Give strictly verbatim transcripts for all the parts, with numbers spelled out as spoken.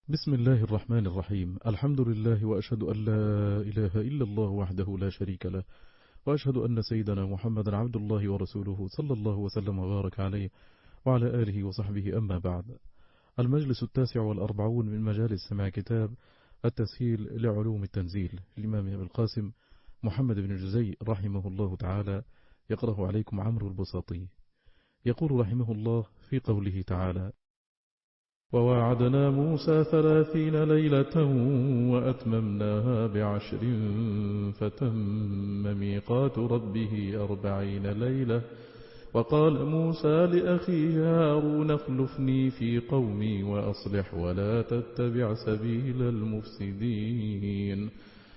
بسم الله الرحمن الرحيم. الحمد لله وأشهد أن لا إله إلا الله وحده لا شريك له، وأشهد أن سيدنا محمدا عبد الله ورسوله صلى الله وسلم وبارك عليه وعلى آله وصحبه. أما بعد، المجلس التاسع والأربعون من مجالس سماع كتاب التسهيل لعلوم التنزيل للإمام أبي القاسم محمد بن الجزي رحمه الله تعالى، يقرأ عليكم عمرو البساطي. يقول رحمه الله في قوله تعالى: وواعدنا موسى ثلاثين ليلة وأتممناها بعشر فتم ميقات ربه أربعين ليلة. وقال موسى لأخيه هارون اخلفني في قومي وأصلح ولا تتبع سبيل المفسدين.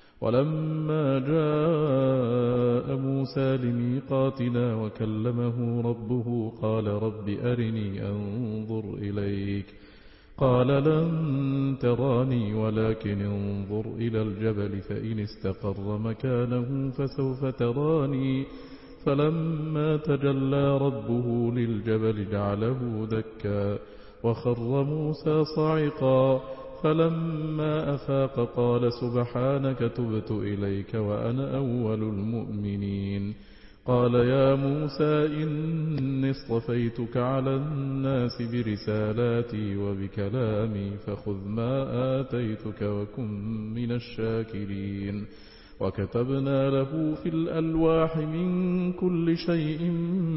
ولما جاء موسى لميقاتنا وكلمه ربه قال رب أرني أنظر إليك. قال لن تراني ولكن انظر إلى الجبل فإن استقر مكانه فسوف تراني. فلما تجلى ربه للجبل جعله دكا وخر موسى صعقا. فلما أفاق قال سبحانك تبت إليك وأنا أول المؤمنين. قال يا موسى إني اصطفيتك على الناس برسالاتي وبكلامي فخذ ما آتيتك وكن من الشاكرين. وكتبنا له في الألواح من كل شيء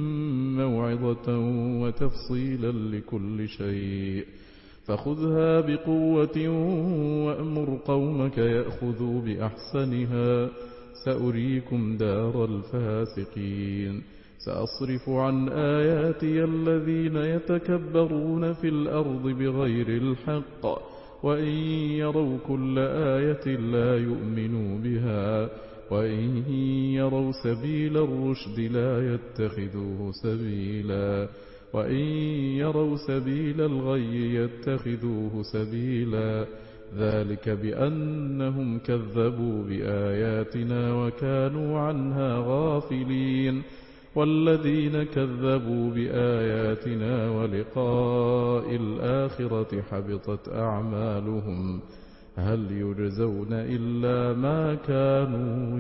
موعظة وتفصيلا لكل شيء فخذها بقوة وأمر قومك يأخذوا بأحسنها سأريكم دار الفاسقين. سأصرف عن آياتي الذين يتكبرون في الأرض بغير الحق وإن يروا كل آية لا يؤمنوا بها وإن يروا سبيل الرشد لا يتخذوه سبيلا وإن يروا سبيل الغي يتخذوه سبيلا. ذلك بأنهم كذبوا بآياتنا وكانوا عنها غافلين. والذين كذبوا بآياتنا ولقاء الآخرة حبطت أعمالهم هل يجزون إلا ما كانوا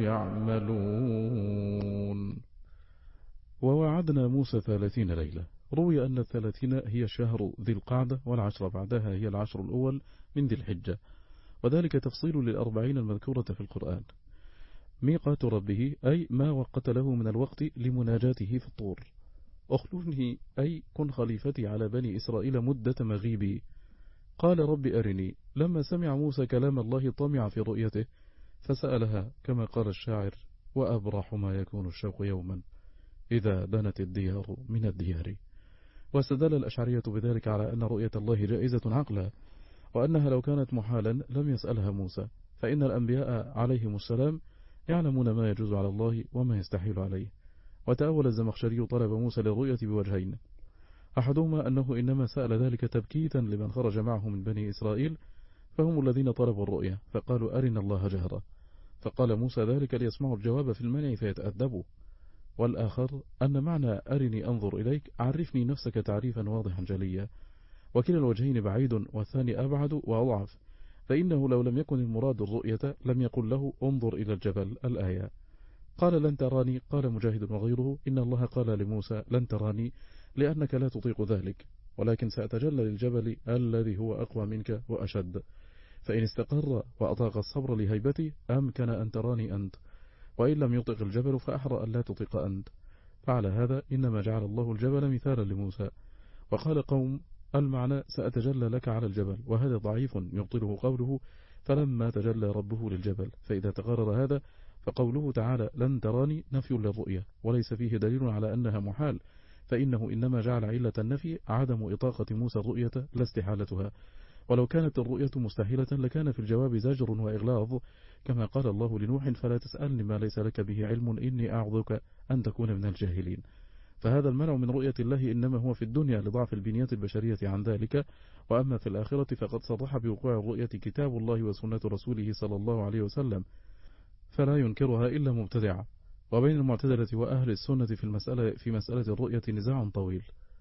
يعملون. ووعدنا موسى ثلاثين ليلة. روي أن الثلاثين هي شهر ذي القعدة والعشر بعدها هي العشر الأول من ذي الحجة، وذلك تفصيل للأربعين المذكورة في القرآن. ميقات ربه أي ما وقت له من الوقت لمناجاته في الطور. أخلفني أي كن خليفتي على بني إسرائيل مدة مغيبي. قال رب أرني. لما سمع موسى كلام الله طمع في رؤيته فسألها كما قال الشاعر: وأبرح ما يكون الشوق يوما إذا بنت الديار من الديار. واستدل الأشعرية بذلك على أن رؤية الله جائزة عقلا، وأنها لو كانت محالا لم يسألها موسى، فإن الأنبياء عليهم السلام يعلمون ما يجوز على الله وما يستحيل عليه. وتأول الزمخشري طلب موسى للرؤية بوجهين: أحدهما أنه إنما سأل ذلك تبكيتا لمن خرج معه من بني إسرائيل فهم الذين طلبوا الرؤية فقالوا أرنا الله جهرا، فقال موسى ذلك ليسمعوا الجواب في المنع فيتأدبوا. والآخر أن معنى أرني أنظر إليك عرفني نفسك تعريفا واضحا جليا. وكلا الوجهين بعيد والثاني أبعد وأضعف، فإنه لو لم يكن المراد الرؤية لم يقل له انظر إلى الجبل الآية. قال لن تراني. قال مجاهد وغيره إن الله قال لموسى لن تراني لأنك لا تطيق ذلك، ولكن سأتجلى للجبل الذي هو أقوى منك وأشد، فإن استقر وأطاق الصبر لهيبتي أمكن أن تراني أنت، وإن لم يطق الجبل فأحرى أن لا تطيق أنت. فعلى هذا إنما جعل الله الجبل مثالا لموسى. وقال قوم المعنى سأتجلى لك على الجبل، وهذا ضعيف يبطله قوله فلما تجلى ربه للجبل. فإذا تقرر هذا فقوله تعالى لن تراني نفي للرؤية وليس فيه دليل على أنها محال، فإنه إنما جعل علة النفي عدم إطاقة موسى الرؤية لا استحالتها. ولو كانت الرؤية مستحيلة لكان في الجواب زجر وإغلاظ، كما قال الله لنوح فلا تسألني ما ليس لك به علم إني أعظك أن تكون من الجاهلين. فهذا المنع من رؤية الله إنما هو في الدنيا لضعف البنية البشرية عن ذلك، وأما في الآخرة فقد صرح بوقوع الرؤية كتاب الله وسنة رسوله صلى الله عليه وسلم، فلا ينكرها إلا مبتدع. وبين المعتزلة وأهل السنة في المسألة في مسألة الرؤية نزاع طويل.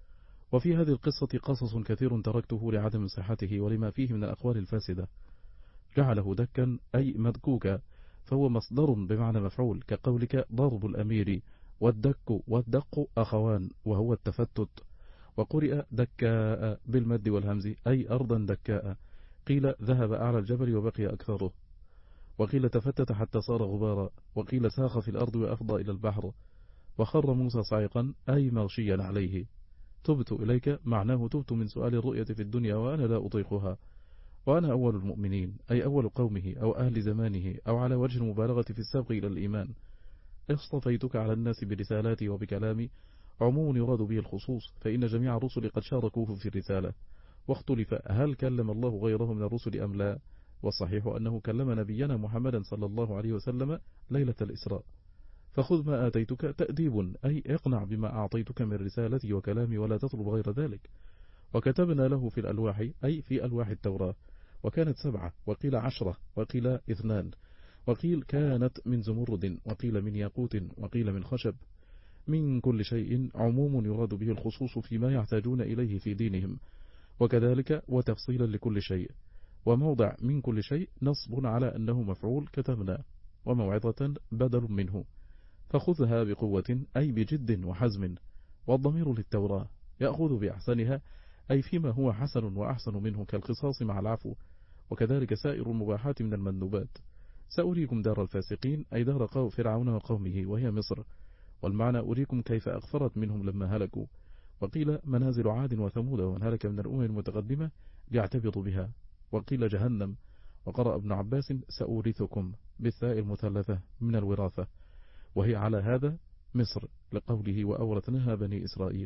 وفي هذه القصة قصص كثير تركته لعدم صحته ولما فيه من الأقوال الفاسدة. جعله دكا أي مدكوكا، فهو مصدر بمعنى مفعول، كقولك ضرب الأمير، والدك والدق أخوان وهو التفتت. وقرئ دكاء بالمد والهمز أي أرضا دكاء، قيل ذهب أعلى الجبل وبقي أكثره، وقيل تفتت حتى صار غبارا، وقيل ساخ في الأرض وأفضى إلى البحر. وخر موسى صعقا أي مغشيا عليه. تبت إليك معناه تبت من سؤال الرؤية في الدنيا وأنا لا أطيقها، وأنا أول المؤمنين أي أول قومه أو أهل زمانه، أو على وجه المبالغة في السبق إلى الإيمان. اصطفيتك على الناس برسالاتي وبكلامي، عموم يراد به الخصوص، فإن جميع الرسل قد شاركوه في الرسالة. واختلف هل كلم الله غيره من الرسل أم لا، والصحيح أنه كلم نبينا محمدا صلى الله عليه وسلم ليلة الإسراء. فخذ ما آتيتك تأديب أي اقنع بما أعطيتك من رسالتي وكلامي ولا تطلب غير ذلك. وكتبنا له في الألواح أي في ألواح التوراة، وكانت سبعة وقيل عشرة وقيل اثنان، وقيل كانت من زمرد وقيل من ياقوت وقيل من خشب. من كل شيء عموم يراد به الخصوص فيما يحتاجون إليه في دينهم، وكذلك وتفصيلا لكل شيء. وموضع من كل شيء نصب على أنه مفعول كتبنا، وموعظة بدل منه. فخذها بقوة أي بجد وحزم. والضمير للتوراة يأخذ بأحسنها أي فيما هو حسن وأحسن منه كالقصاص مع العفو، وكذلك سائر المباحات من المندوبات. سأريكم دار الفاسقين أي دار قوم فرعون وقومه وهي مصر، والمعنى أريكم كيف أغفرت منهم لما هلكوا. وقيل منازل عاد وثمود ومن هلك من الأمم المتقدمة يعتبط بها، وقيل جهنم. وقرأ ابن عباس سأورثكم بالثاء المثلثة من الوراثة، وهي على هذا مصر لقوله وأورثناها بني إسرائيل.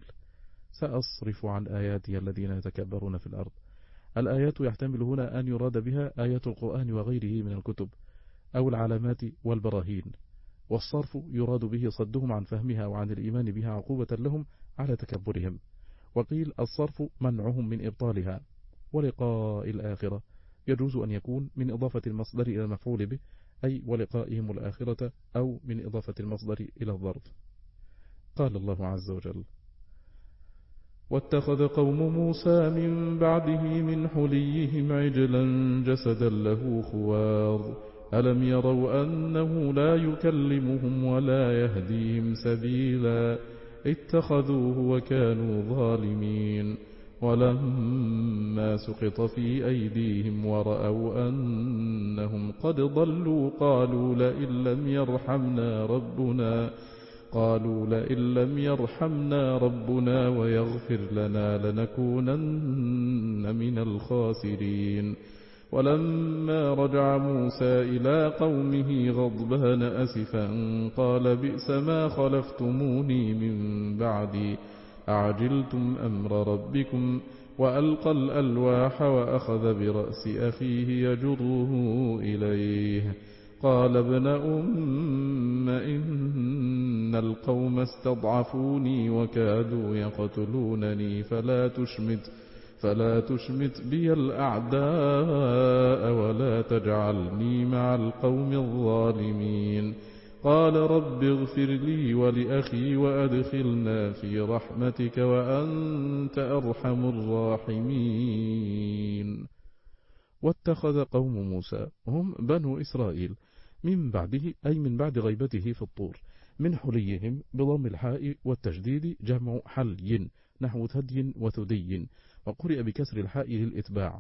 سأصرف عن آياتي الذين يتكبرون في الأرض. الآيات يحتمل هنا أن يراد بها آيات القرآن وغيره من الكتب أو العلامات والبراهين، والصرف يراد به صدهم عن فهمها وعن الإيمان بها عقوبة لهم على تكبرهم. وقيل الصرف منعهم من إبطالها. ولقاء الآخرة يجوز أن يكون من إضافة المصدر إلى المفعول به أي ولقائهم الآخرة، أو من إضافة المصدر إلى الظرف. قال الله عز وجل واتخذ قوم موسى من بعده من حليهم عجلا جسدا له خوار ألم يروا أنه لا يكلمهم ولا يهديهم سبيلا اتخذوه وكانوا ظالمين. ولما سقط في أيديهم ورأوا أنهم قد ضلوا قالوا لئن لم يرحمنا ربنا قالوا لئن لم يرحمنا ربنا ويغفر لنا لنكونن من الخاسرين. ولما رجع موسى إلى قومه غضبان أسفا قال بئس ما خلفتموني من بعدي أعجلتم أمر ربكم وألقى الألواح وأخذ برأس أخيه يجره إليه قال ابن أم إن القوم استضعفوني وكادوا يقتلونني فلا تشمت فلا تشمت بي الأعداء ولا تجعلني مع القوم الظالمين. قال رب اغفر لي ولأخي وأدخلنا في رحمتك وأنت أرحم الراحمين. واتخذ قوم موسى هم بنو إسرائيل من بعده أي من بعد غيبته في الطور من حليهم بضم الحاء والتجديد جمع حلي نحو ثدي وثدي، وقرئ بكسر الحاء للإتباع،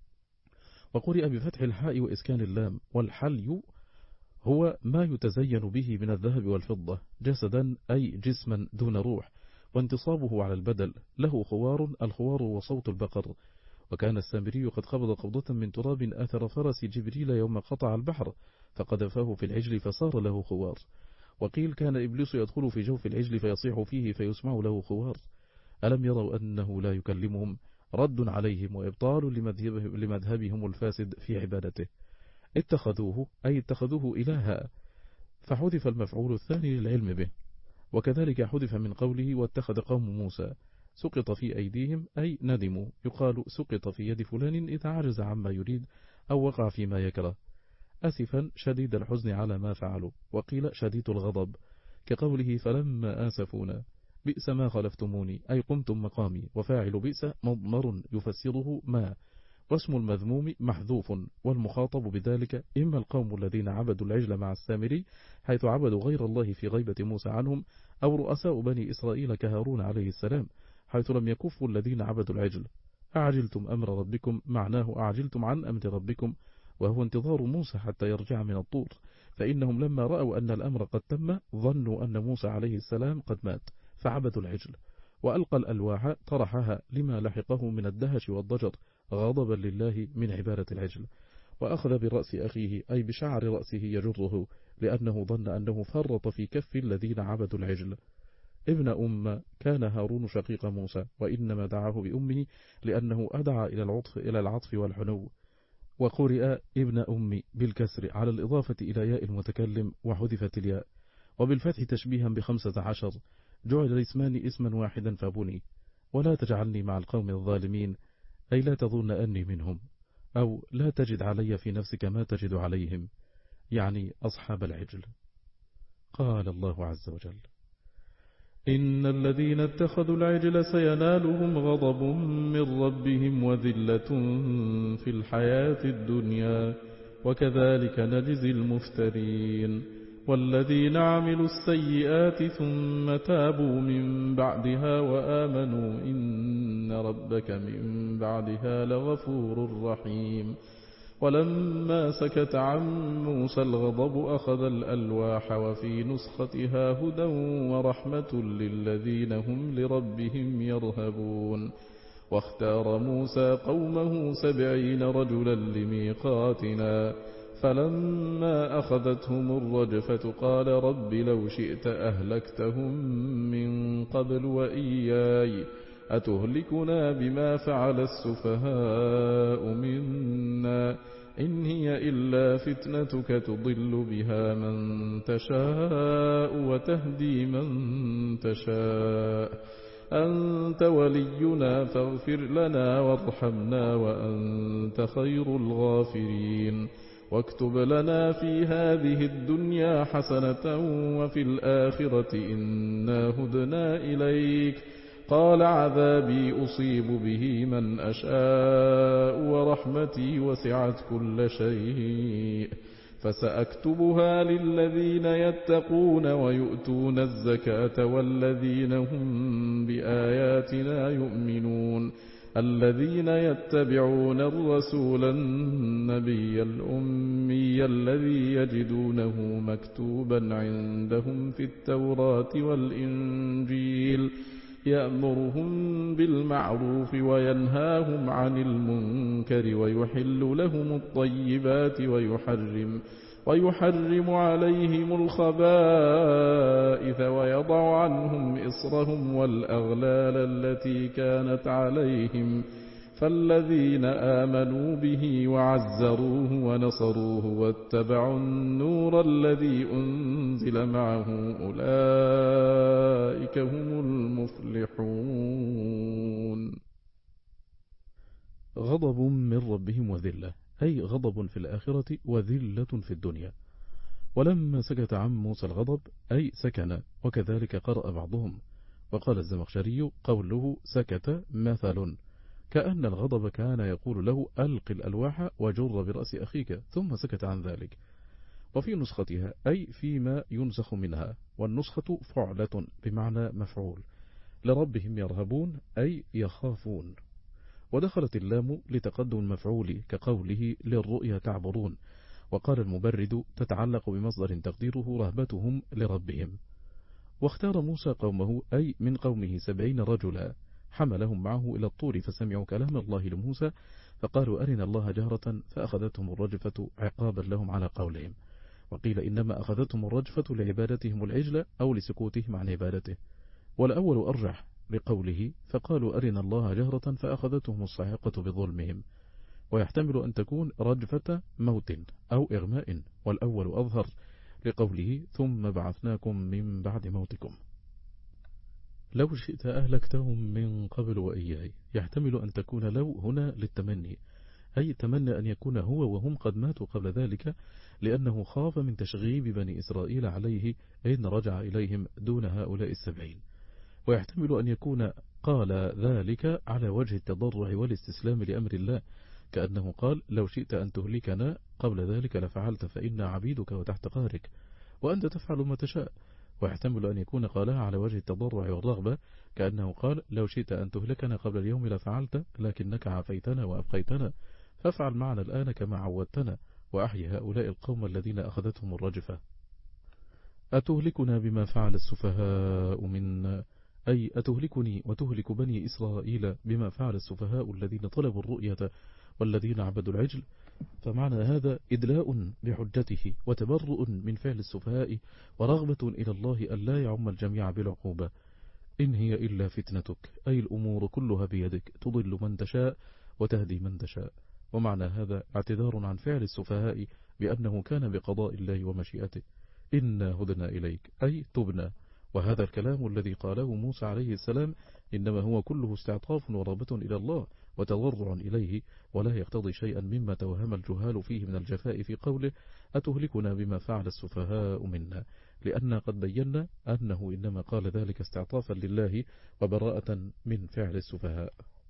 وقرئ بفتح الحاء وإسكان اللام. والحلي هو ما يتزين به من الذهب والفضة جسدا أي جسما دون روح، وانتصابه على البدل له خوار. الخوار وصوت البقر. وكان السامري قد قبض قبضة من تراب أثر فرس جبريل يوم قطع البحر فقذفاه في العجل فصار له خوار. وقيل كان إبليس يدخل في جوف العجل فيصيح فيه فيسمع له خوار. ألم يروا أنه لا يكلمهم رد عليهم وإبطال لمذهبهم الفاسد في عبادته. اتخذوه أي اتخذوه إلها، فحذف المفعول الثاني للعلم به. وكذلك حذف من قوله واتخذ قوم موسى سقط في أيديهم أي ندموا، يقال سقط في يد فلان إذا عجز عما يريد أو وقع فيما يكره. أسفا شديد الحزن على ما فعلوا، وقيل شديد الغضب كقوله فلما آسفونا بئس ما خلفتموني أي قمتم مقامي، وفاعل بئس مضمر يفسره ما، واسم المذموم محذوف، والمخاطب بذلك إما القوم الذين عبدوا العجل مع السامري حيث عبدوا غير الله في غيبة موسى عنهم، أو رؤساء بني إسرائيل كهارون عليه السلام حيث لم يكفوا الذين عبدوا العجل. أعجلتم أمر ربكم معناه أعجلتم عن أمر ربكم، وهو انتظار موسى حتى يرجع من الطور، فإنهم لما رأوا أن الأمر قد تم ظنوا أن موسى عليه السلام قد مات فعبدوا العجل، وألقى الألواح طرحها لما لحقه من الدهش والضجر غضبا لله من عبادة العجل، وأخذ برأس أخيه أي بشعر رأسه يجره لأنه ظن أنه فرط في كف الذين عبدوا العجل. ابن أم كان هارون شقيق موسى، وإنما دعاه بأمه لأنه أدعى إلى العطف إلى العطف والحنو، وقرئ ابن أم بالكسر على الإضافة إلى ياء المتكلم وحذفت الياء، وبالفتح تشبيها بخمسة عشر جعل الاسمان اسما واحدا فبني. ولا تجعلني مع القوم الظالمين أي لا تظن أني منهم، أو لا تجد علي في نفسك ما تجد عليهم، يعني أصحاب العجل. قال الله عز وجل: إن الذين اتخذوا العجل سينالهم غضب من ربهم وذلة في الحياة الدنيا وكذلك نجزي المفترين. والذين عملوا السيئات ثم تابوا من بعدها وآمنوا إن ربك من بعدها لغفور رحيم. ولما سكت عن موسى الغضب أخذ الألواح وفي نسختها هدى ورحمة للذين هم لربهم يرهبون. واختار موسى قومه سبعين رجلا لميقاتنا فلما أخذتهم الرجفة قال رب لو شئت أهلكتهم من قبل وإياي أتهلكنا بما فعل السفهاء منا إن هي إلا فتنتك تضل بها من تشاء وتهدي من تشاء أنت ولينا فاغفر لنا وارحمنا وأنت خير الغافرين. واكتب لنا في هذه الدنيا حسنة وفي الآخرة إنا هدنا إليك قال عذابي أصيب به من أشاء ورحمتي وسعت كل شيء فسأكتبها للذين يتقون ويؤتون الزكاة والذين هم بآياتنا يؤمنون الذين يتبعون الرسول النبي الأمي الذي يجدونه مكتوبا عندهم في التوراة والإنجيل يأمرهم بالمعروف وينهاهم عن المنكر ويحل لهم الطيبات ويحرم ويحرم عليهم الخبائث ويضع عنهم إصرهم والأغلال التي كانت عليهم فالذين آمنوا به وعزروه ونصروه واتبعوا النور الذي أنزل معه أولئك هم المفلحون. غضب من ربهم وذلة أي غضب في الآخرة وذلة في الدنيا. ولما سكت عن موسى الغضب أي سكن، وكذلك قرأ بعضهم. وقال الزمخشري قوله سكت مثل كأن الغضب كان يقول له ألق الألواح وجر برأس أخيك ثم سكت عن ذلك. وفي نسختها أي فيما ينسخ منها، والنسخة فعلة بمعنى مفعول. لربهم يرهبون أي يخافون. ودخلت اللام لتقدم المفعول كقوله للرؤيا تعبرون. وقال المبرد تتعلق بمصدر تقديره رهبتهم لربهم. واختار موسى قومه أي من قومه سبعين رجلا حملهم معه إلى الطور فسمعوا كلام الله لموسى فقالوا أرنا الله جهرة فأخذتهم الرجفة عقابا لهم على قولهم. وقيل إنما أخذتهم الرجفة لعبادتهم العجل أو لسكوتهم عن عبادته، والأول أرجح لقوله فقالوا أرنا الله جهرة فأخذتهم الصاعقة بظلمهم، ويحتمل أن تكون رجفة موت أو إغماء، والأول أظهر لقوله ثم بعثناكم من بعد موتكم. لو شئت أهلكتهم من قبل وإياي يحتمل أن تكون لو هنا للتمني، أي تمنى أن يكون هو وهم قد ماتوا قبل ذلك، لأنه خاف من تشغيب بني إسرائيل عليه إن رجع إليهم دون هؤلاء السبعين. ويحتمل أن يكون قال ذلك على وجه التضرع والاستسلام لأمر الله، كأنه قال لو شئت أن تهلكنا قبل ذلك لفعلت فإنا عبيدك وتحت قهرك وأنت تفعل ما تشاء. ويحتمل أن يكون قالها على وجه التضرع والرغبة، كأنه قال لو شئت أن تهلكنا قبل اليوم لفعلت لكنك عافيتنا وأبقيتنا فافعل معنا الآن كما عودتنا وأحيي هؤلاء القوم الذين أخذتهم الرجفة. أتهلكنا بما فعل السفهاء منا، أي أتهلكني وتهلك بني إسرائيل بما فعل السفهاء الذين طلبوا الرؤية والذين عبدوا العجل. فمعنى هذا إدلاء بحجته وتبرؤ من فعل السفهاء ورغبة إلى الله ألا يعم الجميع بالعقوبة. إن هي إلا فتنتك، أي الأمور كلها بيدك، تضل من تشاء وتهدي من تشاء. ومعنى هذا اعتذار عن فعل السفهاء بأنه كان بقضاء الله ومشيئته. إنا هدنا إليك، أي تبنا. وهذا الكلام الذي قاله موسى عليه السلام إنما هو كله استعطاف ورغبة إلى الله وتضرع إليه، ولا يقتضي شيئا مما توهم الجهال فيه من الجفاء في قوله أتهلكنا بما فعل السفهاء منا، لأن قد بينا أنه إنما قال ذلك استعطافا لله وبراءة من فعل السفهاء.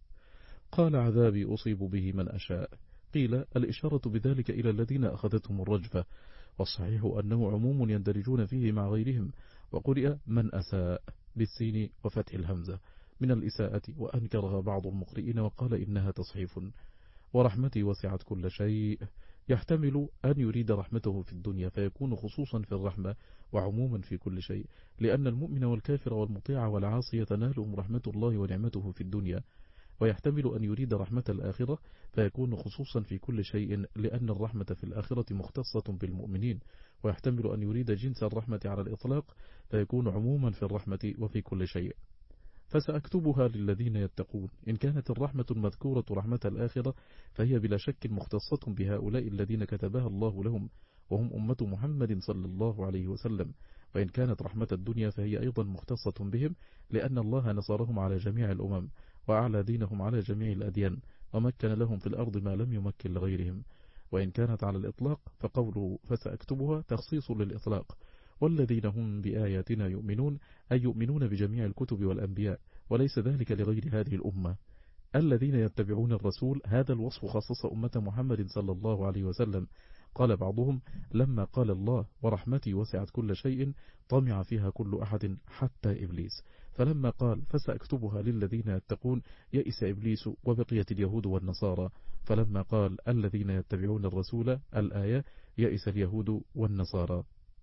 قال عذابي أصيب به من أشاء، قيل الإشارة بذلك إلى الذين أخذتهم الرجفة، والصحيح أنه عموم يندرجون فيه مع غيرهم، وقرئ من أساء بالسين وفتح الهمزة من الإساءة، وأنكرها بعض المقرئين وقال إنها تصحيف. ورحمتي وسعت كل شيء، يحتمل أن يريد رحمته في الدنيا فيكون خصوصا في الرحمة وعموما في كل شيء، لأن المؤمن والكافر والمطيع والعاصي تنالهم رحمة الله ونعمته في الدنيا. ويحتمل أن يريد رحمة الآخرة فيكون خصوصا في كل شيء، لأن الرحمة في الآخرة مختصة بالمؤمنين. ويحتمل أن يريد جنس الرحمة على الإطلاق فيكون عموما في الرحمة وفي كل شيء. فسأكتبها للذين يتقون. إن كانت الرحمة المذكورة رحمة الآخرة فهي بلا شك مختصة بهؤلاء الذين كتبها الله لهم، وهم أمة محمد صلى الله عليه وسلم. وإن كانت رحمة الدنيا فهي أيضا مختصة بهم، لأن الله نصرهم على جميع الأمم وأعلى دينهم على جميع الأديان، ومكن لهم في الأرض ما لم يمكن لغيرهم. وإن كانت على الإطلاق فقوله فسأكتبها تخصيص للإطلاق. والذين هم بآياتنا يؤمنون، أي يؤمنون بجميع الكتب والأنبياء، وليس ذلك لغير هذه الأمة. الذين يتبعون الرسول، هذا الوصف خصص أمة محمد صلى الله عليه وسلم. قال بعضهم لما قال الله ورحمتي وسعت كل شيء طمع فيها كل أحد حتى إبليس، فلما قال فسأكتبها للذين يتقون يئس إبليس وبقيت اليهود والنصارى، فلما قال الذين يتبعون الرسول الآية يئس اليهود والنصارى.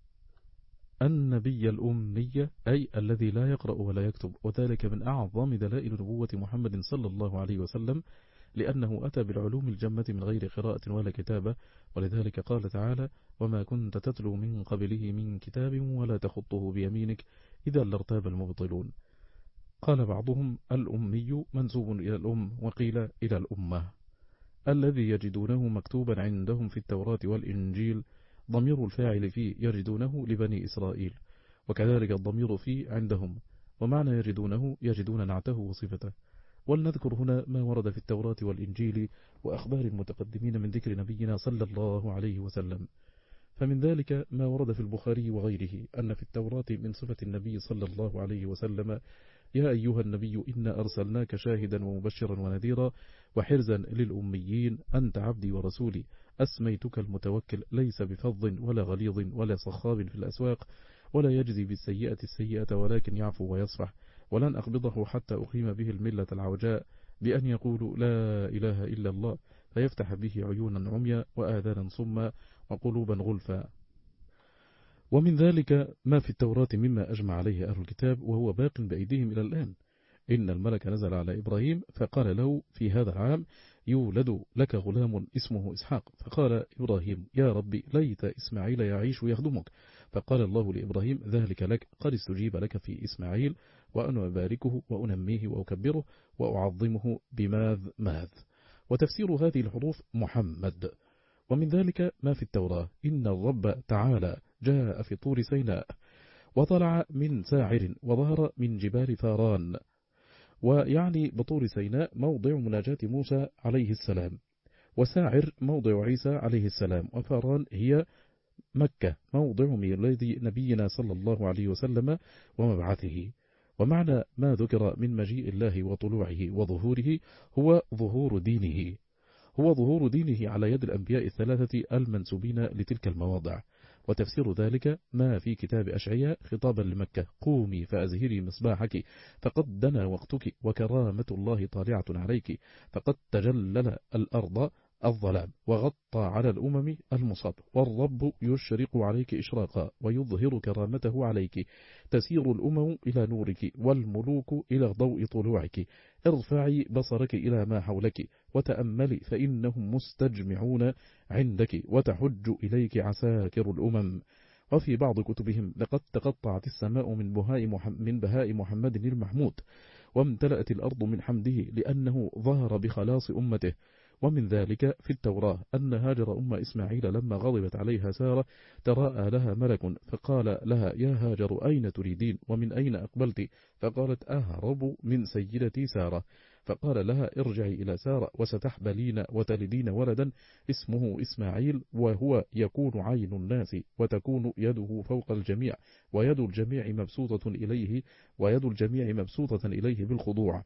النبي الأمي، أي الذي لا يقرأ ولا يكتب، وذلك من أعظم دلائل نبوة محمد صلى الله عليه وسلم، لأنه أتى بالعلوم الجمة من غير قراءة ولا كتابة. ولذلك قال تعالى وما كنت تتلو من قبله من كتاب ولا تخطه بيمينك إذا لارتاب المبطلون. قال بعضهم الأمي منسوب إلى الأم، وقيل إلى الأمة. الذي يجدونه مكتوبا عندهم في التوراة والإنجيل، ضمير الفاعل فيه يجدونه لبني إسرائيل، وكذلك الضمير فيه عندهم، ومعنى يجدونه يجدون نعته وصفته. ولنذكر هنا ما ورد في التوراة والإنجيل وأخبار المتقدمين من ذكر نبينا صلى الله عليه وسلم. فمن ذلك ما ورد في البخاري وغيره أن في التوراة من صفة النبي صلى الله عليه وسلم يا أيها النبي إنا أرسلناك شاهدا ومبشرا ونذيرا وحرزا للأميين أنت عبدي ورسولي أسميتك المتوكل ليس بفظ ولا غليظ ولا صخاب في الأسواق ولا يجزي بالسيئة السيئة ولكن يعفو ويصفح ولن أقبضه حتى أقيم به الملة العوجاء بأن يقولوا لا إله إلا الله فيفتح به عيونا عميا وآذانا صما وقلوبا غلفا. ومن ذلك ما في التوراة مما أجمع عليه أهل الكتاب وهو باق بأيديهم إلى الآن. إن الملك نزل على إبراهيم فقال له في هذا العام يولد لك غلام اسمه إسحاق، فقال إبراهيم يا ربي ليت إسماعيل يعيش يخدمك، فقال الله لإبراهيم ذلك لك قد استجيب لك في إسماعيل وأنا أباركه وأنميه وأكبره وأعظمه بماذ ماذ. وتفسير هذه الحروف محمد. ومن ذلك ما في التوراة إن الرب تعالى جاء في طور سيناء وطلع من ساعر وظهر من جبال فاران، ويعني بطور سيناء موضع مناجاة موسى عليه السلام، وساعر موضع عيسى عليه السلام، وفاران هي مكة موضع ميلاد نبينا صلى الله عليه وسلم ومبعثه. ومعنى ما ذكر من مجيء الله وطلوعه وظهوره هو ظهور دينه هو ظهور دينه على يد الأنبياء الثلاثة المنسوبين لتلك المواضع. وتفسير ذلك ما في كتاب أشعياء خطابا لمكة: قومي فأزهري مصباحك فقد دنا وقتك وكرامة الله طالعة عليك، فقد تجلل الأرض الظلام وغطى على الأمم المصاب، والرب يشرق عليك إشراقا ويظهر كرامته عليك، تسير الأمم إلى نورك والملوك إلى ضوء طلوعك، ارفعي بصرك إلى ما حولك وتأملي فإنهم مستجمعون عندك، وتحج إليك عساكر الأمم. وفي بعض كتبهم: لقد تقطعت السماء من بهاء من بهاء محمد المحمود، وامتلأت الأرض من حمده لأنه ظهر بخلاص أمته. ومن ذلك في التوراة أن هاجر أم إسماعيل لما غضبت عليها سارة تراءى لها ملك فقال لها: يا هاجر أين تريدين ومن أين أقبلت؟ فقالت: أهرب من سيدتي سارة. فقال لها: ارجعي إلى سارة وستحبلين وتلدين ولدا اسمه إسماعيل، وهو يكون عين الناس وتكون يده فوق الجميع، ويد الجميع مبسوطة إليه ويد الجميع مبسوطة إليه بالخضوع.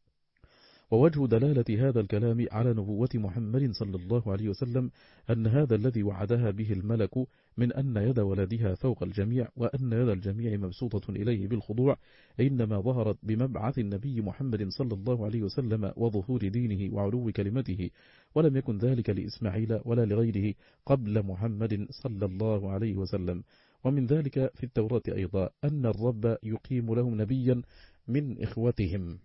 ووجه دلالة هذا الكلام على نبوة محمد صلى الله عليه وسلم أن هذا الذي وعدها به الملك من أن يد ولدها فوق الجميع وأن يد الجميع مبسوطة إليه بالخضوع إنما ظهرت بمبعث النبي محمد صلى الله عليه وسلم وظهور دينه وعلو كلمته، ولم يكن ذلك لإسماعيل ولا لغيره قبل محمد صلى الله عليه وسلم. ومن ذلك في التوراة أيضا أن الرب يقيم لهم نبيا من إخوتهم.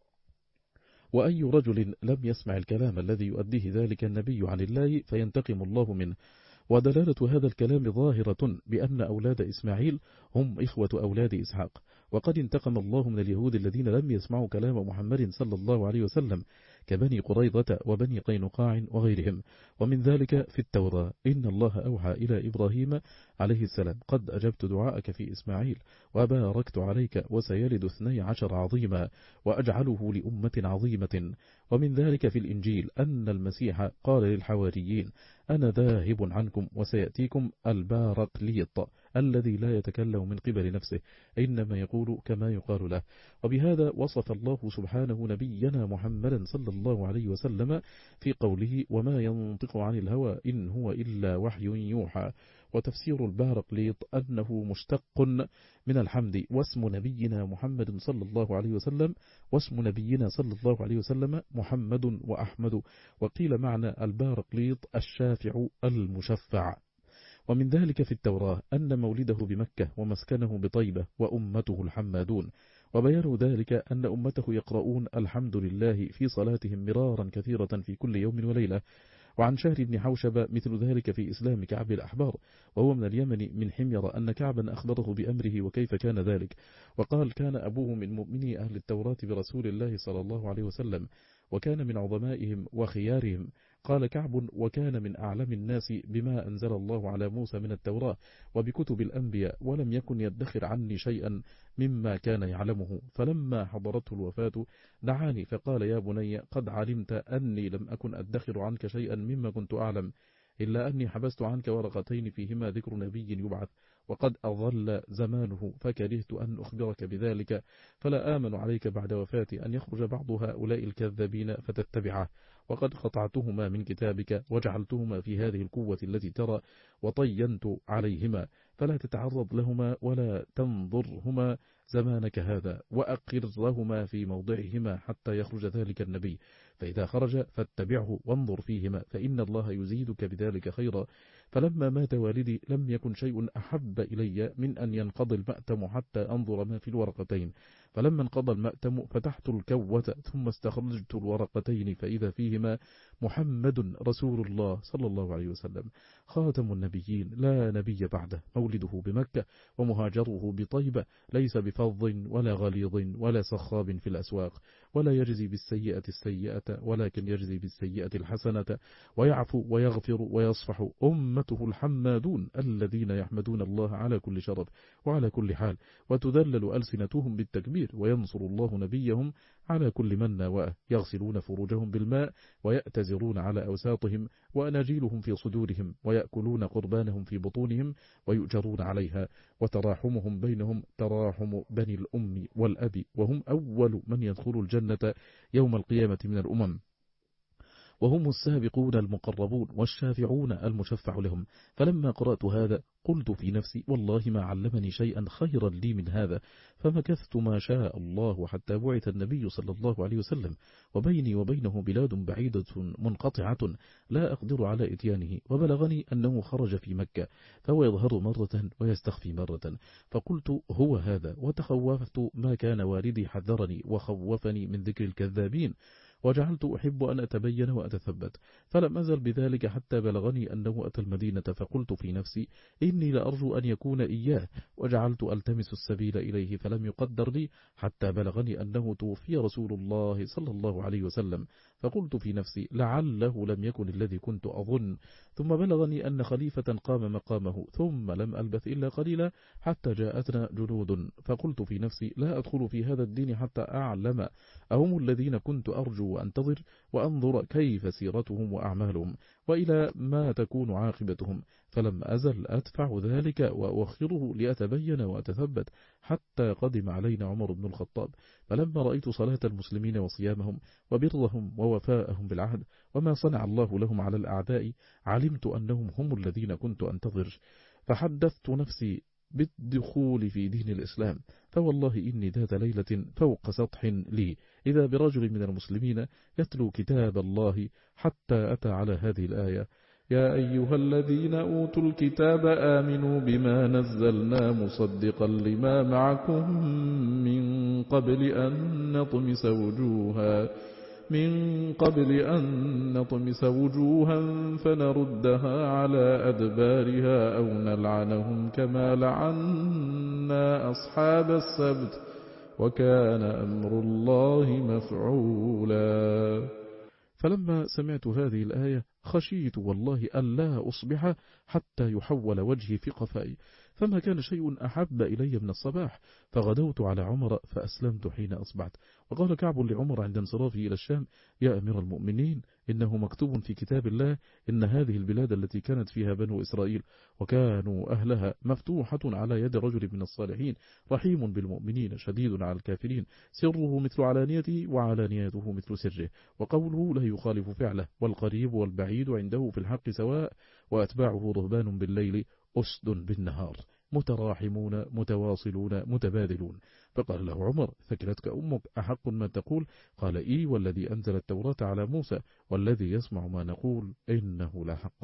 وأي رجل لم يسمع الكلام الذي يؤديه ذلك النبي عن الله فينتقم الله منه. ودلالة هذا الكلام ظاهرة بأن أولاد إسماعيل هم إخوة أولاد إسحاق، وقد انتقم الله من اليهود الذين لم يسمعوا كلام محمد صلى الله عليه وسلم كبني قريظة وبني قينقاع وغيرهم. ومن ذلك في التوراة: إن الله أوحى إلى إبراهيم عليه السلام: قد أجبت دعاءك في إسماعيل وباركت عليك وسيلد اثني عشر عظيما وأجعله لأمة عظيمة. ومن ذلك في الإنجيل أن المسيح قال للحواريين: أنا ذاهب عنكم وسيأتيكم الباراكليط الذي لا يتكلم من قبل نفسه إنما يقول كما يقال له. وبهذا وصف الله سبحانه نبينا محمدا صلى الله عليه وسلم في قوله: وما ينطق عن الهوى إن هو إلا وحي يوحى. وتفسير الباراكليط أنه مشتق من الحمد، واسم نبينا محمد صلى الله عليه وسلم واسم نبينا صلى الله عليه وسلم محمد وأحمد. وقيل معنى الباراكليط الشافع المشفع. ومن ذلك في التوراة أن مولده بمكة ومسكنه بطيبة وأمته الحمادون. وبيان ذلك أن أمته يقرؤون الحمد لله في صلاتهم مرارا كثيرة في كل يوم وليلة. وعن شهر بن حوشب مثل ذلك في إسلام كعب الأحبار وهو من اليمن من حمير أن كعبا أخبره بأمره وكيف كان ذلك، وقال: كان أبوه من مؤمني أهل التوراة برسول الله صلى الله عليه وسلم وكان من عظمائهم وخيارهم. قال كعب: وكان من أعلم الناس بما أنزل الله على موسى من التوراة وبكتب الأنبياء، ولم يكن يدخر عني شيئا مما كان يعلمه. فلما حضرته الوفاة دعاني فقال: يا بني، قد علمت أني لم أكن أدخر عنك شيئا مما كنت أعلم، إلا أني حبست عنك ورقتين فيهما ذكر نبي يبعث وقد أظل زمانه، فكرهت أن أخبرك بذلك، فلا آمن عليك بعد وفاتي أن يخرج بعض هؤلاء الكذابين فتتبعه، وقد قطعتهما من كتابك وجعلتهما في هذه القوة التي ترى وطينت عليهما، فلا تتعرض لهما ولا تنظرهما زمانك هذا، وأقرهما في موضعهما حتى يخرج ذلك النبي، فإذا خرج فاتبعه وانظر فيهما فإن الله يزيدك بذلك خيرا. فلما مات والدي لم يكن شيء أحب إلي من أن ينقضي المأتم حتى أنظر ما في الورقتين، فلما انقضى المأتم فتحت الكوة ثم استخرجت الورقتين فإذا فيهما محمد رسول الله صلى الله عليه وسلم خاتم النبيين لا نبي بعده، مولده بمكة ومهاجره بطيبة، ليس بفظ ولا غليظ ولا صخاب في الأسواق، ولا يجزي بالسيئة السيئة ولكن يجزي بالسيئة الحسنة، ويعفو ويغفر ويصفح. أمته الحمادون الذين يحمدون الله على كل شرف وعلى كل حال، وتذلل ألسنتهم بالتكبير، وينصر الله نبيهم على كل من ناواه، يغسلون فروجهم بالماء ويأتزرون على أوساطهم وأناجيلهم في صدورهم، ويأكلون قربانهم في بطونهم ويؤجرون عليها، وتراحمهم بينهم تراحم بني الأم والأب، وهم أول من يدخل الجنة يوم القيامة من الأمم، وهم السابقون المقربون والشافعون المشفع لهم. فلما قرأت هذا قلت في نفسي والله ما علمني شيئا خيرا لي من هذا، فمكثت ما شاء الله حتى بعث النبي صلى الله عليه وسلم، وبيني وبينه بلاد بعيدة منقطعة لا أقدر على إتيانه، وبلغني أنه خرج في مكة، فهو يظهر مرة ويستخفي مرة، فقلت هو هذا، وتخوفت ما كان والدي حذرني وخوفني من ذكر الكذابين، وجعلت أحب أن أتبين وأتثبت، فلم أزل بذلك حتى بلغني أنه أتى المدينة، فقلت في نفسي إني لأرجو أن يكون إياه، وجعلت ألتمس السبيل إليه، فلم يقدر لي حتى بلغني أنه توفي رسول الله صلى الله عليه وسلم، فقلت في نفسي لعله لم يكن الذي كنت أظن، ثم بلغني أن خليفة قام مقامه، ثم لم ألبث إلا قليلا حتى جاءتنا جنود، فقلت في نفسي لا أدخل في هذا الدين حتى أعلم أهم الذين كنت أرجو وأنتظر، وأنظر كيف سيرتهم وأعمالهم وإلى ما تكون عاقبتهم، فلم أزل أدفع ذلك وأؤخره لأتبين وأتثبت حتى قدم علينا عمر بن الخطاب، فلما رأيت صلاة المسلمين وصيامهم وبرهم ووفاءهم بالعهد وما صنع الله لهم على الأعداء، علمت أنهم هم الذين كنت أنتظر، فحدثت نفسي بالدخول في دين الإسلام، فوالله إني ذات ليلة فوق سطح لي إذا برجل من المسلمين يتلو كتاب الله حتى أتى على هذه الآية: يا أيها الذين أوتوا الكتاب آمنوا بما نزلنا مصدقا لما معكم من قبل أن نطمس وجوها من قبل أن نطمس وجوها فنردها على أدبارها أو نلعنهم كما لعنا أصحاب السبت وكان أمر الله مفعولا. فلما سمعت هذه الآية خشيت والله ألا أصبح حتى يحول وجهي في قفائي، فما كان شيء أحب إلي من الصباح، فغدوت على عمر فأسلمت حين أصبحت. وقال كعب لعمر عند انصرافه إلى الشام: يا أمير المؤمنين، إنه مكتوب في كتاب الله إن هذه البلاد التي كانت فيها بنو إسرائيل وكانوا أهلها مفتوحة على يد رجل من الصالحين رحيم بالمؤمنين شديد على الكافرين، سره مثل علانيته وعلانيته مثل سره، وقوله لا يخالف فعله، والقريب والبعيد عنده في الحق سواء، وأتباعه رهبان بالليل أسد بالنهار، متراحمون متواصلون متبادلون. فقال له عمر: ثكلتك أمك، أحق ما تقول؟ قال: إي والذي أنزل التوراة على موسى والذي يسمع ما نقول إنه لحق.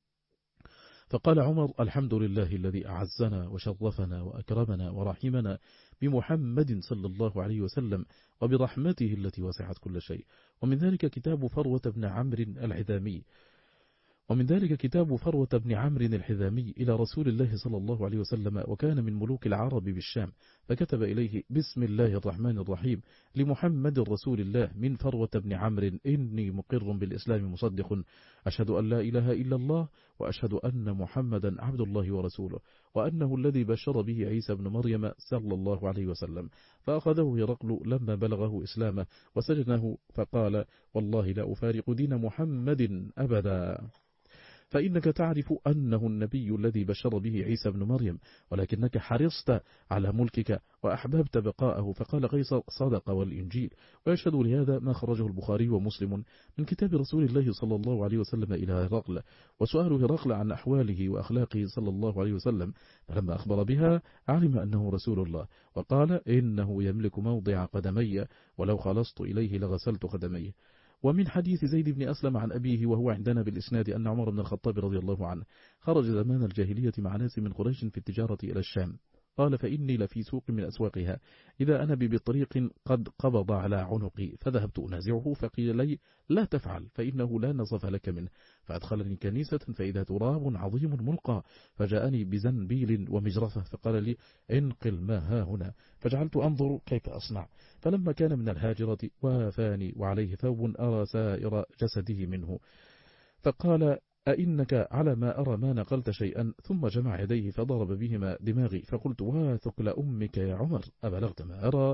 فقال عمر: الحمد لله الذي أعزنا وشرفنا وأكرمنا ورحمنا بمحمد صلى الله عليه وسلم وبرحمته التي وسعت كل شيء. ومن ذلك كتاب فروة بن عمرو الحذامي ومن ذلك كتاب فروة بن عمرو الحذامي إلى رسول الله صلى الله عليه وسلم، وكان من ملوك العرب بالشام، فكتب إليه: بسم الله الرحمن الرحيم لمحمد رسول الله من فروة بن عمرو، إني مقر بالإسلام مصدق، أشهد أن لا إله إلا الله وأشهد أن محمدا عبد الله ورسوله، وأنه الذي بشر به عيسى بن مريم صلى الله عليه وسلم. فأخذه هرقل لما بلغه إسلامه وسجنه، فقال: والله لا أفارق دين محمد أبدا، فإنك تعرف أنه النبي الذي بشر به عيسى بن مريم، ولكنك حرصت على ملكك وأحببت بقاءه. فقال قيصر: صدق والإنجيل. ويشهد لهذا ما خرجه البخاري ومسلم من كتاب رسول الله صلى الله عليه وسلم إلى هرقل، وسؤال هرقل عن أحواله وأخلاقه صلى الله عليه وسلم، فلما أخبر بها علم أنه رسول الله، وقال: إنه يملك موضع قدمي، ولو خلصت إليه لغسلت قدميه. ومن حديث زيد بن أسلم عن أبيه وهو عندنا بالإسناد أن عمر بن الخطاب رضي الله عنه خرج زمان الجاهلية مع ناس من قريش في التجارة إلى الشام، قال فإني لفي سوق من أسواقها، إذا أنا بطريق قد قبض على عنقي، فذهبت أنازعه فقيل لي لا تفعل فإنه لا نصف لك منه، فأدخلني كنيسة فإذا تراب عظيم ملقى، فجاءني بزنبيل ومجرفة فقال لي انقل ما ها هنا، فجعلت أنظر كيف أصنع، فلما كان من الهاجرة وافاني وعليه ثوب أرى سائر جسده منه، فقال أئنك على ما أرى ما نقلت شيئا، ثم جمع يديه فضرب بهما دماغي، فقلت واثقل أمك يا عمر أبلغت ما أرى،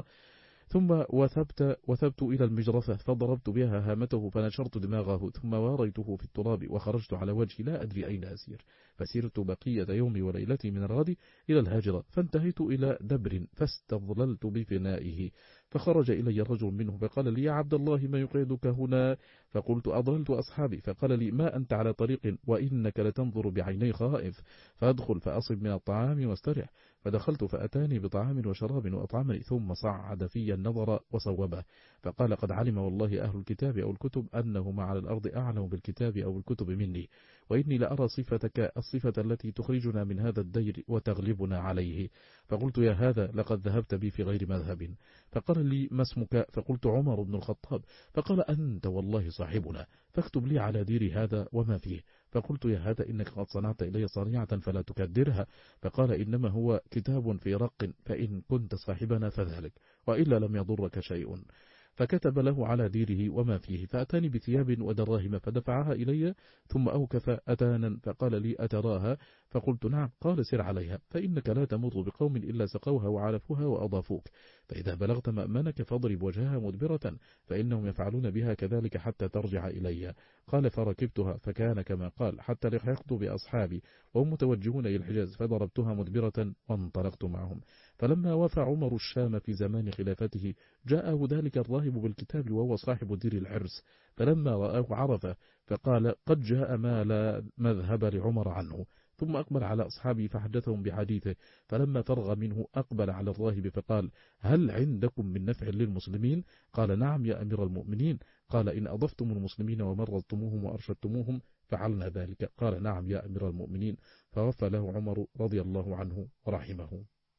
ثم وثبت, وثبت إلى المجرفة فضربت بها هامته فنشرت دماغه، ثم واريته في التراب وخرجت على وجهي لا أدري أين أسير، فسرت بقية يومي وليلتي من الغد إلى الهاجرة، فانتهيت إلى دبر فاستظللت بفنائه، فخرج إلي الرجل منه فقال لي يا عبد الله ما يقعدك هنا؟ فقلت أضللت أصحابي، فقال لي ما أنت على طريق وإنك لتنظر بعيني خائف، فأدخل فأصب من الطعام واسترح، فدخلت فأتاني بطعام وشراب وأطعمني، ثم صعد في النظر وصوبه، فقال قد علم والله أهل الكتاب أو الكتب أنهما على الأرض أعلم بالكتاب أو الكتب مني، وإني لأرى صفتك الصفة التي تخرجنا من هذا الدير وتغلبنا عليه، فقلت يا هذا لقد ذهبت بي في غير مذهب، فقال لي ما اسمك؟ فقلت عمر بن الخطاب، فقال أنت والله صاحبنا، فاكتب لي على دير هذا وما فيه، فقلت يا هذا إنك قد صنعت إلي صنيعة فلا تكدرها، فقال إنما هو كتاب في رق، فإن كنت صاحبنا فذلك، وإلا لم يضرك شيء، فكتب له على ديره وما فيه، فأتاني بثياب ودراهم فدفعها إلي، ثم أوكف أتانا فقال لي أتراها؟ فقلت نعم، قال سر عليها، فإنك لا تمر بقوم إلا سقوها وعلفوها وأضافوك، فإذا بلغت مأمنك فاضرب وجهها مدبرة، فإنهم يفعلون بها كذلك حتى ترجع إلي، قال فركبتها فكان كما قال حتى لحقت بأصحابي وهم متوجهون إلى الحجاز، فضربتها مدبرة وانطلقت معهم، فلما وفى عمر الشام في زمان خلافته جاءه ذلك الراهب بالكتاب وهو صاحب دير العرس، فلما رآه عرفه، فقال قد جاء ما لا مذهب لعمر عنه، ثم أقبل على أصحابه فحدثهم بحديثه، فلما فرغ منه أقبل على الراهب فقال هل عندكم من نفع للمسلمين؟ قال نعم يا أمير المؤمنين، قال إن أضفتم المسلمين ومرضتموهم وأرشدتموهم فعلنا ذلك، قال نعم يا أمير المؤمنين، فوفى له عمر رضي الله عنه ورحمه.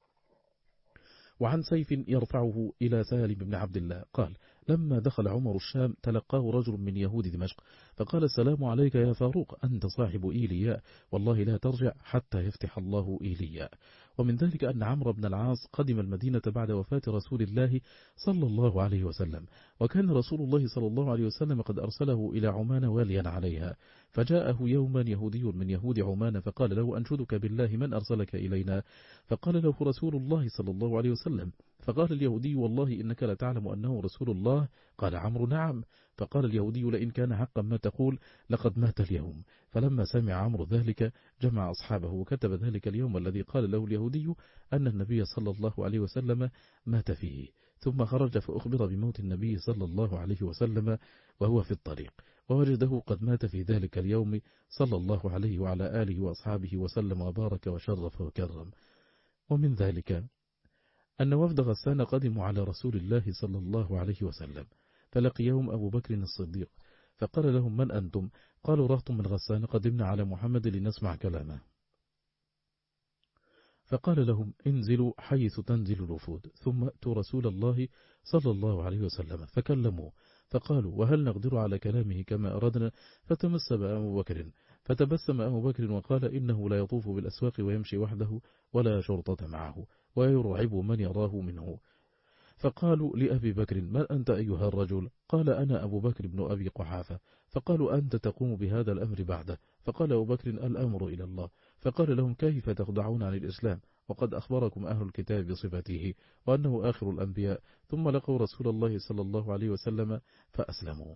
وعن سيف يرفعه إلى سالم بن عبد الله قال لما دخل عمر الشام تلقاه رجل من يهود دمشق، فقال السلام عليك يا فاروق، أنت صاحب إيلياء، والله لا ترجع حتى يفتح الله إيلياء. ومن ذلك أن عمرو بن العاص قدم المدينة بعد وفاة رسول الله صلى الله عليه وسلم، وكان رسول الله صلى الله عليه وسلم قد أرسله إلى عمان واليا عليها، فجاءه يوما يهودي من يهود عمان فقال له أنشدك بالله من أرسلك إلينا؟ فقال له رسول الله صلى الله عليه وسلم، فقال اليهودي والله إنك لتعلم أنه رسول الله؟ قال عمرو نعم، فقال اليهودي لئن كان حقا ما تقول لقد مات اليوم، فلما سمع عمرو ذلك جمع أصحابه وكتب ذلك اليوم الذي قال له اليهودي أن النبي صلى الله عليه وسلم مات فيه، ثم خرج فأخبر بموت النبي صلى الله عليه وسلم وهو في الطريق، ووجده قد مات في ذلك اليوم صلى الله عليه وعلى آله وأصحابه وسلم وبارك وشرف وكرم. ومن ذلك أن وفد غسان قدموا على رسول الله صلى الله عليه وسلم، فلقيهم أبو بكر الصديق فقال لهم من أنتم؟ قالوا رهط من غسان قدمنا على محمد لنسمع كلامه، فقال لهم انزلوا حيث تنزل الوفود ثم أتوا رسول الله صلى الله عليه وسلم فكلموا، فقالوا وهل نقدر على كلامه كما أردنا؟ فتمسب أبو بكر فتبسم أبو بكر وقال إنه لا يطوف بالأسواق ويمشي وحده ولا شرطة معه ويرعب من يراه منه. فقالوا لأبي بكر من أنت أيها الرجل؟ قال أنا أبو بكر بن أبي قحافة. فقالوا أنت تقوم بهذا الأمر بعده؟ فقال أبو بكر الأمر إلى الله. فقال لهم كيف تخدعون عن الإسلام وقد أخبركم أهل الكتاب بصفته وأنه آخر الأنبياء؟ ثم لقوا رسول الله صلى الله عليه وسلم فأسلموا.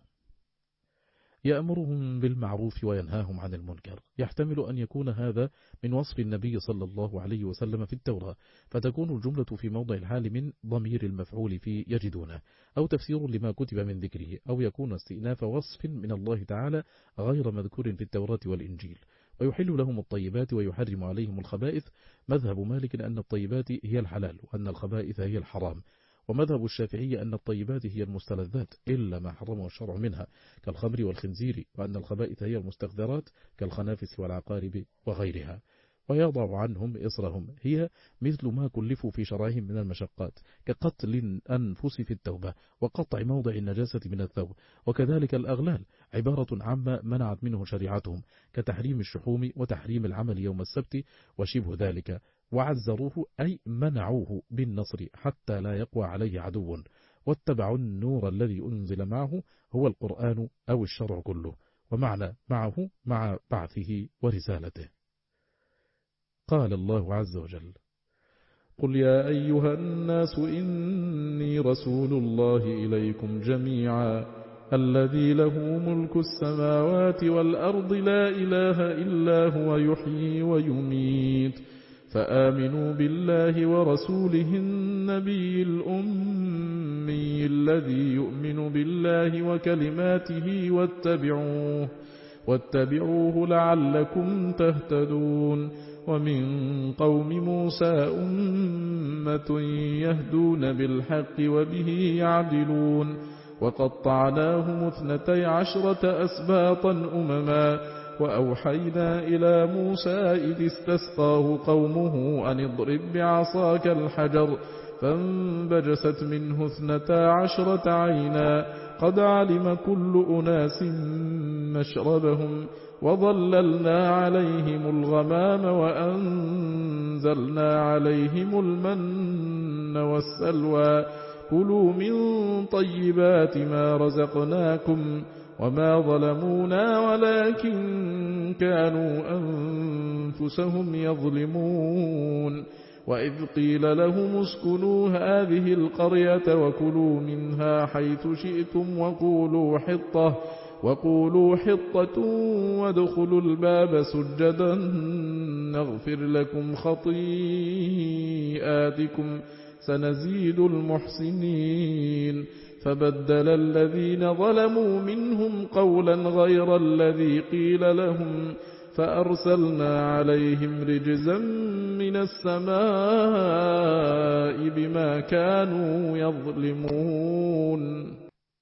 يأمرهم بالمعروف وينهاهم عن المنكر، يحتمل أن يكون هذا من وصف النبي صلى الله عليه وسلم في التوراة، فتكون الجملة في موضع الحال من ضمير المفعول في يجدونه، أو تفسير لما كتب من ذكره، أو يكون استئناف وصف من الله تعالى غير مذكور في التوراة والإنجيل. ويحل لهم الطيبات ويحرم عليهم الخبائث. مذهب مالك أن الطيبات هي الحلال وأن الخبائث هي الحرام، ومذهب الشافعي أن الطيبات هي المستلذات إلا ما حرمه الشرع منها كالخمر والخنزير، وأن الخبائث هي المستقذرات كالخنافس والعقارب وغيرها. ويضع عنهم إصرهم، هي مثل ما كلفوا في شرعهم من المشقات كقتل الأنفس في التوبة وقطع موضع النجاسة من الثوب، وكذلك الأغلال عبارة عما منعت منه شريعتهم كتحريم الشحوم وتحريم العمل يوم السبت وشبه ذلك، وعزروه أي منعوه بالنصر حتى لا يقوى عليه عدو، واتبعوا النور الذي أنزل معه هو القرآن أو الشرع كله، ومعنى معه مع بعثه ورسالته. قال الله عز وجل: قل يا أيها الناس إني رسول الله إليكم جميعا الذي له ملك السماوات والأرض لا إله إلا هو يحيي ويميت، فآمنوا بالله ورسوله النبي الأمي الذي يؤمن بالله وكلماته واتبعوه, واتبعوه لعلكم تهتدون. ومن قوم موسى أمة يهدون بالحق وبه يعدلون، وقطعناهم اثنتي عشرة أسباطا أمما، وأوحينا إلى موسى إذ استسقاه قومه أن اضرب بعصاك الحجر، فانبجست منه اثنتا عشرة عينا قد علم كل أناس مشربهم، وظللنا عليهم الغمام وأنزلنا عليهم المن والسلوى، كلوا من طيبات ما رزقناكم، وما ظلمونا ولكن كانوا أنفسهم يظلمون. وإذ قيل لهم اسكنوا هذه القرية وكلوا منها حيث شئتم وقولوا حطة وقولوا حطة وادخلوا الباب سجدا نغفر لكم خطيئاتكم سنزيد المحسنين. فبدل الذين ظلموا منهم قولا غير الذي قيل لهم فأرسلنا عليهم رجزا من السماء بما كانوا يظلمون.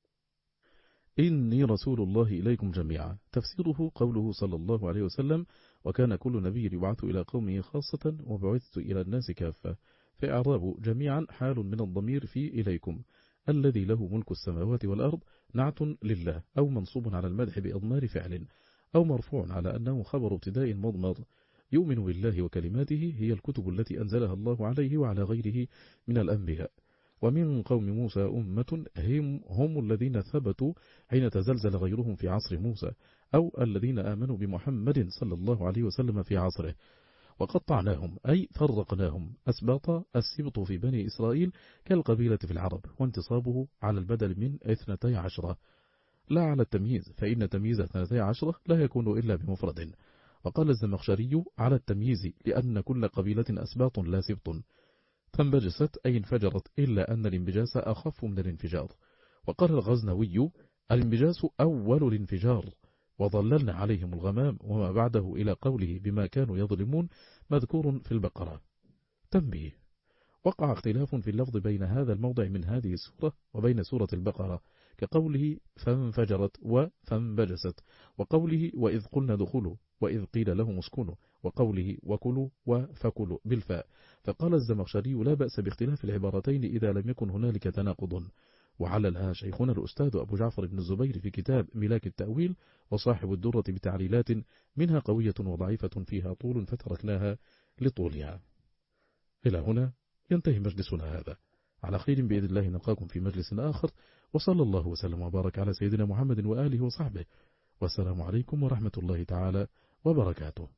إني رسول الله إليكم جميعا، تفسيره قوله صلى الله عليه وسلم: وكان كل نبي يبعث إلى قومه خاصة وبعثت إلى الناس كافة. فإعراب جميعا حال من الضمير في إليكم الذي له ملك السماوات والأرض نعت لله، أو منصوب على المدح بإضمار فعل، أو مرفوع على أنه خبر ابتداء مضمر. يؤمن بالله وكلماته هي الكتب التي أنزلها الله عليه وعلى غيره من الأنبياء. ومن قوم موسى أمة هم, هم الذين ثبتوا حين تزلزل غيرهم في عصر موسى، أو الذين آمنوا بمحمد صلى الله عليه وسلم في عصره. وقطعناهم أي فرقناهم، أسباط السبط في بني إسرائيل كالقبيلة في العرب، وانتصابه على البدل من اثنتي عشرة لا على التمييز، فإن تمييز اثنتي عشرة لا يكون إلا بمفرد. وقال الزمخشري على التمييز لأن كل قبيلة أسباط لا سبط. فانبجست أي انفجرت، إلا أن الانبجاس أخف من الانفجار. وقال الغزنوي: الانبجاس أول الانفجار. وظللنا عليهم الغمام، وما بعده إلى قوله بما كانوا يظلمون مذكور في البقرة. تنبيه: وقع اختلاف في اللفظ بين هذا الموضع من هذه السورة وبين سورة البقرة، كقوله فانفجرت وفانبجست، وقوله وإذ قلنا دخلوا وإذ قيل لهم اسكنوا، وقوله وكلوا وفكلوا بالفاء. فقال الزمخشري: لا بأس باختلاف العبارتين إذا لم يكن هنالك تناقض. وعللها شيخنا الأستاذ أبو جعفر بن الزبير في كتاب ملاك التأويل، وصاحب الدرة بتعليلات منها قوية وضعيفة فيها طول فتركناها لطولها. إلى هنا ينتهي مجلسنا هذا، على خير بإذن الله نلقاكم في مجلس آخر، وصلى الله وسلم وبارك على سيدنا محمد وآله وصحبه، والسلام عليكم ورحمة الله تعالى وبركاته.